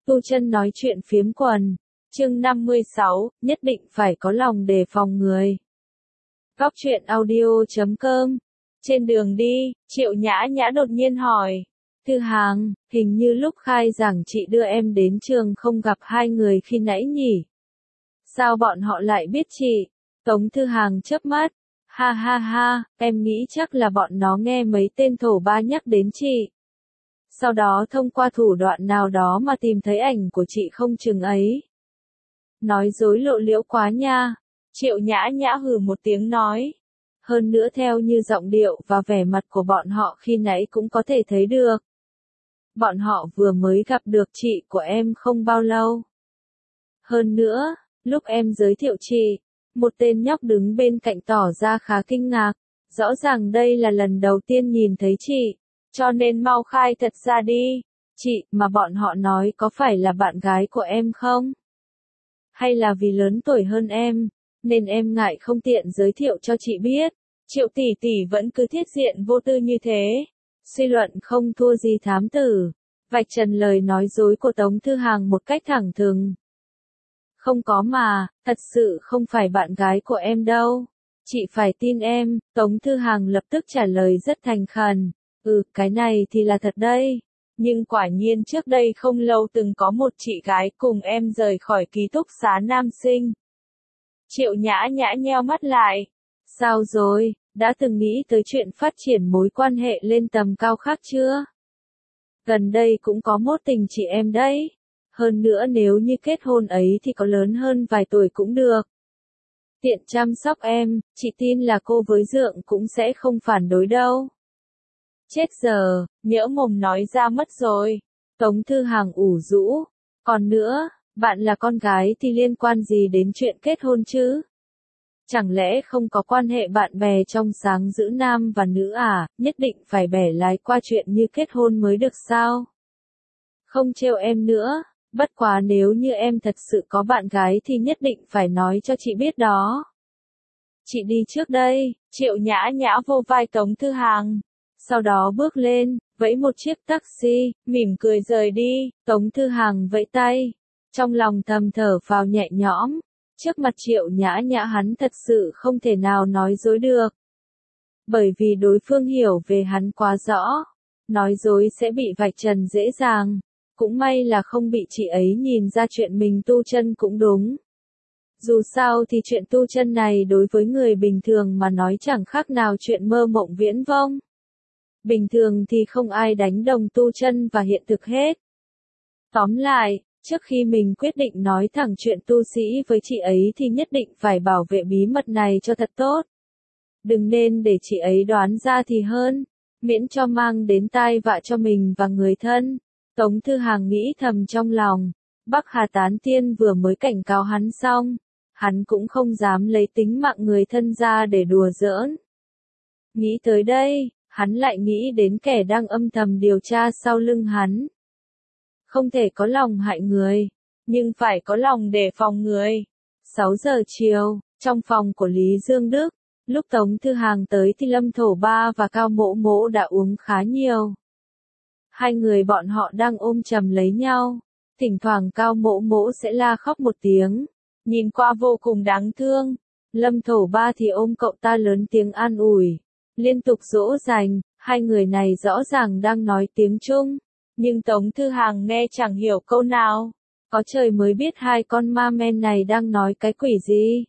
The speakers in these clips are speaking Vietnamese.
Tu Chân nói chuyện phiếm quần. Chương 56, nhất định phải có lòng đề phòng người. Góc truyện audio.com. Trên đường đi, Triệu Nhã Nhã đột nhiên hỏi. Thư Hàng, hình như lúc khai giảng chị đưa em đến trường không gặp hai người khi nãy nhỉ? Sao bọn họ lại biết chị? Tống Thư Hàng chớp mắt. Ha ha ha, em nghĩ chắc là bọn nó nghe mấy tên thổ ba nhắc đến chị. Sau đó thông qua thủ đoạn nào đó mà tìm thấy ảnh của chị không chừng ấy. Nói dối lộ liễu quá nha. Triệu Nhã Nhã hừ một tiếng nói. Hơn nữa theo như giọng điệu và vẻ mặt của bọn họ khi nãy cũng có thể thấy được. Bọn họ vừa mới gặp được chị của em không bao lâu. Hơn nữa, lúc em giới thiệu chị, một tên nhóc đứng bên cạnh tỏ ra khá kinh ngạc. Rõ ràng đây là lần đầu tiên nhìn thấy chị, cho nên mau khai thật ra đi. Chị mà bọn họ nói có phải là bạn gái của em không? Hay là vì lớn tuổi hơn em, nên em ngại không tiện giới thiệu cho chị biết. Triệu tỷ tỷ vẫn cứ thiết diện vô tư như thế. Suy luận không thua gì thám tử. Vạch trần lời nói dối của Tống Thư Hàng một cách thẳng thừng. Không có mà, thật sự không phải bạn gái của em đâu. Chị phải tin em, Tống Thư Hàng lập tức trả lời rất thành khẩn. Cái này thì là thật đây. Nhưng quả nhiên trước đây không lâu từng có một chị gái cùng em rời khỏi ký túc xá nam sinh. Triệu Nhã Nhã nheo mắt lại. Sao rồi, đã từng nghĩ tới chuyện phát triển mối quan hệ lên tầm cao khác chưa? Gần đây cũng có mốt tình chị em đấy. Hơn nữa nếu như kết hôn ấy thì có lớn hơn vài tuổi cũng được. Tiện chăm sóc em, chị tin là cô với Dượng cũng sẽ không phản đối đâu. Chết giờ, nhỡ mồm nói ra mất rồi. Tống Thư Hàng ủ rũ. Còn nữa, bạn là con gái thì liên quan gì đến chuyện kết hôn chứ? Chẳng lẽ không có quan hệ bạn bè trong sáng giữa nam và nữ à, nhất định phải bẻ lái qua chuyện như kết hôn mới được sao? Không trêu em nữa, bất quá nếu như em thật sự có bạn gái thì nhất định phải nói cho chị biết đó. Chị đi trước đây, Triệu Nhã Nhã vô vai Tống Thư Hàng. Sau đó bước lên, vẫy một chiếc taxi, mỉm cười rời đi. Tống Thư Hàng vẫy tay. Trong lòng thầm thở phào nhẹ nhõm. Trước mặt Triệu Nhã Nhã hắn thật sự không thể nào nói dối được. Bởi vì đối phương hiểu về hắn quá rõ. Nói dối sẽ bị vạch trần dễ dàng. Cũng may là không bị chị ấy nhìn ra chuyện mình tu chân cũng đúng. Dù sao thì chuyện tu chân này đối với người bình thường mà nói chẳng khác nào chuyện mơ mộng viễn vông. Bình thường thì không ai đánh đồng tu chân và hiện thực hết. Tóm lại, trước khi mình quyết định nói thẳng chuyện tu sĩ với chị ấy thì nhất định phải bảo vệ bí mật này cho thật tốt. Đừng nên để chị ấy đoán ra thì hơn, miễn cho mang đến tai vạ cho mình và người thân. Tống Thư Hàng nghĩ thầm trong lòng, Bắc Hà Tán Tiên vừa mới cảnh cáo hắn xong, hắn cũng không dám lấy tính mạng người thân ra để đùa giỡn. Nghĩ tới đây, hắn lại nghĩ đến kẻ đang âm thầm điều tra sau lưng hắn. Không thể có lòng hại người, nhưng phải có lòng đề phòng người. 6 giờ chiều, trong phòng của Lý Dương Đức, lúc Tống Thư Hàng tới thì Lâm Thổ Ba và Cao Mỗ Mỗ đã uống khá nhiều. Hai người bọn họ đang ôm chầm lấy nhau, thỉnh thoảng Cao Mỗ Mỗ sẽ la khóc một tiếng, nhìn qua vô cùng đáng thương. Lâm Thổ Ba thì ôm cậu ta lớn tiếng an ủi, liên tục dỗ dành. Hai người này rõ ràng đang nói tiếng Trung, nhưng Tống Thư Hàng nghe chẳng hiểu câu nào. Có trời mới biết hai con ma men này đang nói cái quỷ gì.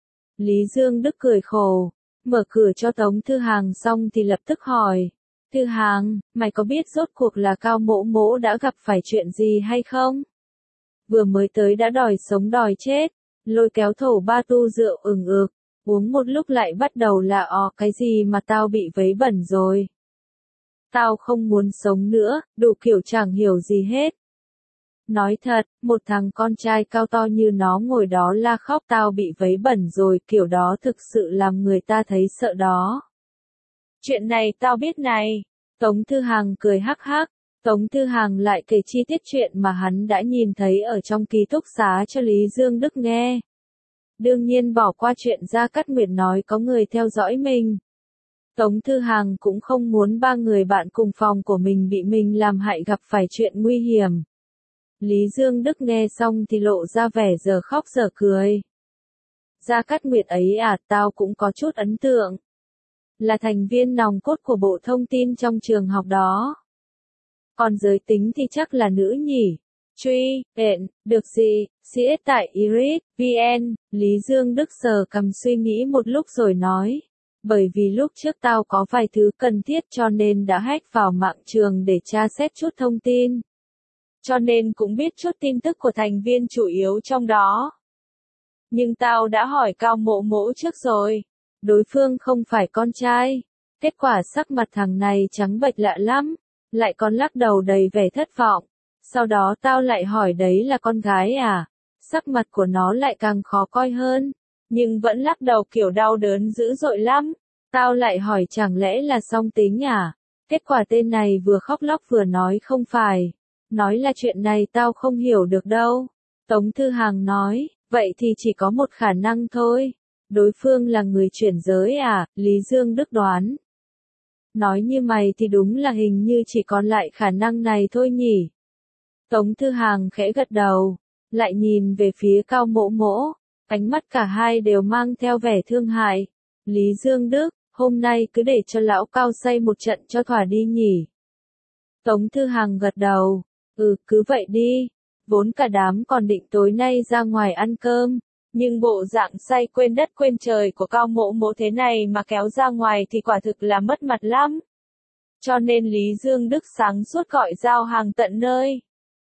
Lý Dương Đức cười khổ, mở cửa cho Tống Thư Hàng xong thì lập tức hỏi. Thư Hàng, mày có biết rốt cuộc là Cao Mỗ Mỗ đã gặp phải chuyện gì hay không? Vừa mới tới đã đòi sống đòi chết, lôi kéo Thổ Ba tu rượu ực, uống một lúc lại bắt đầu là cái gì mà tao bị vấy bẩn rồi. Tao không muốn sống nữa, đủ kiểu chẳng hiểu gì hết. Nói thật, một thằng con trai cao to như nó ngồi đó la khóc tao bị vấy bẩn rồi, kiểu đó thực sự làm người ta thấy sợ đó. Chuyện này tao biết này. Tống Thư Hàng cười hắc hắc. Tống Thư Hàng lại kể chi tiết chuyện mà hắn đã nhìn thấy ở trong ký túc xá cho Lý Dương Đức nghe. Đương nhiên bỏ qua chuyện Gia Cát Nguyệt nói có người theo dõi mình. Tống Thư Hàng cũng không muốn ba người bạn cùng phòng của mình bị mình làm hại gặp phải chuyện nguy hiểm. Lý Dương Đức nghe xong thì lộ ra vẻ giờ khóc giờ cười. Gia Cát Nguyệt ấy à, tao cũng có chút ấn tượng. Là thành viên nòng cốt của Bộ Thông tin trong trường học đó. Còn giới tính thì chắc là nữ nhỉ. Truy, hẹn, được gì, CS tại Iris, VN, Lý Dương Đức sờ cằm suy nghĩ một lúc rồi nói. Bởi vì lúc trước tao có vài thứ cần thiết cho nên đã hack vào mạng trường để tra xét chút thông tin. Cho nên cũng biết chút tin tức của thành viên chủ yếu trong đó. Nhưng tao đã hỏi Cao Mộ Mỗ trước rồi. Đối phương không phải con trai. Kết quả sắc mặt thằng này trắng bệch lạ lắm. Lại còn lắc đầu đầy vẻ thất vọng. Sau đó tao lại hỏi đấy là con gái à? Sắc mặt của nó lại càng khó coi hơn. Nhưng vẫn lắc đầu kiểu đau đớn dữ dội lắm. Tao lại hỏi chẳng lẽ là song tính à? Kết quả tên này vừa khóc lóc vừa nói không phải. Nói là chuyện này tao không hiểu được đâu. Tống Thư Hằng nói, vậy thì chỉ có một khả năng thôi. Đối phương là người chuyển giới à? Lý Dương Đức đoán. Nói như mày thì đúng là hình như chỉ còn lại khả năng này thôi nhỉ. Tống Thư Hằng khẽ gật đầu, lại nhìn về phía Cao Mộ Mỗ, ánh mắt cả hai đều mang theo vẻ thương hại. Lý Dương Đức, hôm nay cứ để cho lão Cao say một trận cho thỏa đi nhỉ. Tống Thư Hằng gật đầu, cứ vậy đi, vốn cả đám còn định tối nay ra ngoài ăn cơm, nhưng bộ dạng say quên đất quên trời của Cao Mộ Mỗ thế này mà kéo ra ngoài thì quả thực là mất mặt lắm. Cho nên Lý Dương Đức sáng suốt gọi giao hàng tận nơi.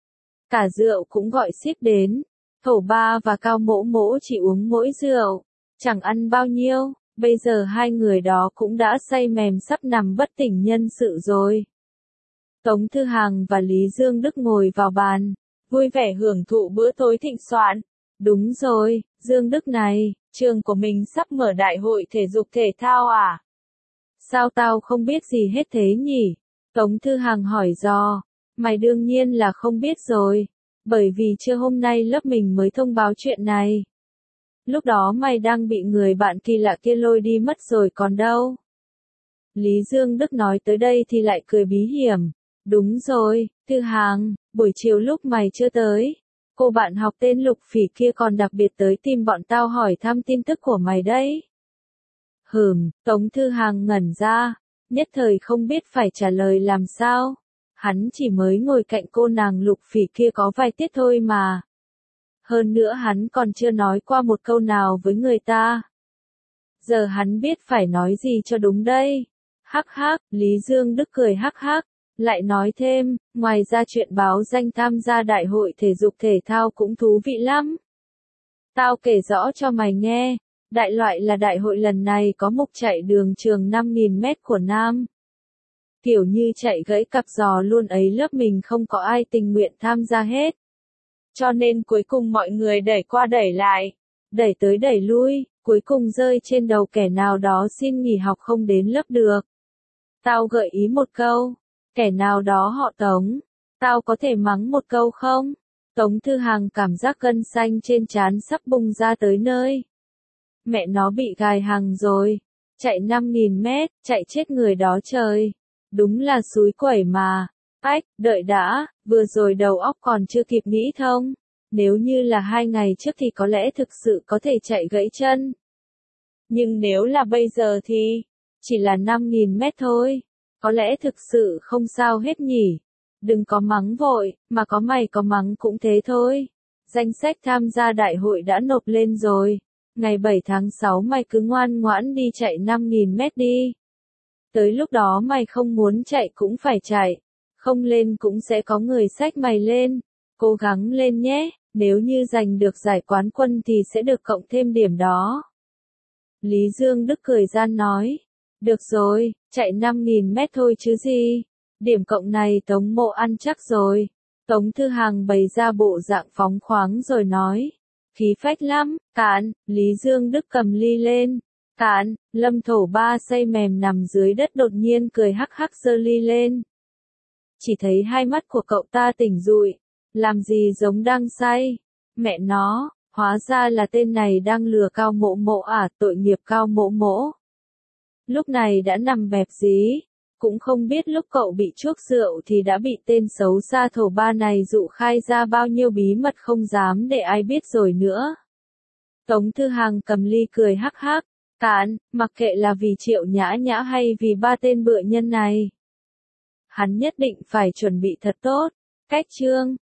Cả rượu cũng gọi xiếc đến. Thổ Ba và Cao Mộ Mỗ chỉ uống mỗi rượu, chẳng ăn bao nhiêu, bây giờ hai người đó cũng đã say mềm sắp nằm bất tỉnh nhân sự rồi. Tống Thư Hằng và Lý Dương Đức ngồi vào bàn, vui vẻ hưởng thụ bữa tối thịnh soạn. Đúng rồi, Dương Đức này, trường của mình sắp mở đại hội thể dục thể thao à? Sao tao không biết gì hết thế nhỉ? Tống Thư Hằng hỏi dò. Mày đương nhiên là không biết rồi, bởi vì trưa hôm nay lớp mình mới thông báo chuyện này. Lúc đó mày đang bị người bạn kỳ lạ kia lôi đi mất rồi còn đâu. Lý Dương Đức nói tới đây thì lại cười bí hiểm. Đúng rồi, Thư Hằng, buổi chiều lúc mày chưa tới, cô bạn học tên Lục Phỉ kia còn đặc biệt tới tìm bọn tao hỏi thăm tin tức của mày đấy. Tống Thư Hằng ngẩn ra, nhất thời không biết phải trả lời làm sao. Hắn chỉ mới ngồi cạnh cô nàng Lục Phỉ kia có vài tiết thôi mà. Hơn nữa hắn còn chưa nói qua một câu nào với người ta. Giờ hắn biết phải nói gì cho đúng đây. Hắc hắc, Lý Dương Đức cười hắc hắc, lại nói thêm, ngoài ra chuyện báo danh tham gia đại hội thể dục thể thao cũng thú vị lắm. Tao kể rõ cho mày nghe, đại loại là đại hội lần này có mục chạy đường trường 5.000 mét của Nam. Kiểu như chạy gãy cặp giò luôn ấy, lớp mình không có ai tình nguyện tham gia hết. Cho nên cuối cùng mọi người đẩy qua đẩy lại, đẩy tới đẩy lui, cuối cùng rơi trên đầu kẻ nào đó xin nghỉ học không đến lớp được. Tao gợi ý một câu, kẻ nào đó họ Tống, tao có thể mắng một câu không? Tống Thư Hằng cảm giác gân xanh trên trán sắp bung ra tới nơi. Mẹ nó bị gài hàng rồi, chạy 5.000 mét, chạy chết người đó trời. Đúng là xúi quẩy mà. Ách, đợi đã, vừa rồi đầu óc còn chưa kịp nghĩ thông. Nếu như là 2 ngày trước thì có lẽ thực sự có thể chạy gãy chân. Nhưng nếu là bây giờ thì, chỉ là 5.000 mét thôi. Có lẽ thực sự không sao hết nhỉ. Đừng có mắng vội, mà có mày có mắng cũng thế thôi. Danh sách tham gia đại hội đã nộp lên rồi. Ngày 7 tháng 6 mày cứ ngoan ngoãn đi chạy 5.000 mét đi. Tới lúc đó mày không muốn chạy cũng phải chạy, không lên cũng sẽ có người xách mày lên. Cố gắng lên nhé, nếu như giành được giải quán quân thì sẽ được cộng thêm điểm đó. Lý Dương Đức cười gian nói, được rồi, chạy 5.000 mét thôi chứ gì, điểm cộng này Tống Mộ ăn chắc rồi. Tống Thư Hằng bày ra bộ dạng phóng khoáng rồi nói, khí phách lắm, cạn. Lý Dương Đức cầm ly lên. Cạn, Lâm Thổ Ba say mềm nằm dưới đất đột nhiên cười hắc hắc giơ ly lên. Chỉ thấy hai mắt của cậu ta tỉnh rụi, làm gì giống đang say. Mẹ nó, hóa ra là tên này đang lừa Cao Mộ Mộ à, tội nghiệp Cao Mộ Mộ. Lúc này đã nằm bẹp dí, cũng không biết lúc cậu bị chuốc rượu thì đã bị tên xấu xa thổ ba này dụ khai ra bao nhiêu bí mật không dám để ai biết rồi nữa. Tống Thư Hàng cầm ly cười hắc hắc, cạn, mặc kệ là vì Triệu Nhã Nhã hay vì ba tên bựa nhân này. Hắn nhất định phải chuẩn bị thật tốt. Cách chương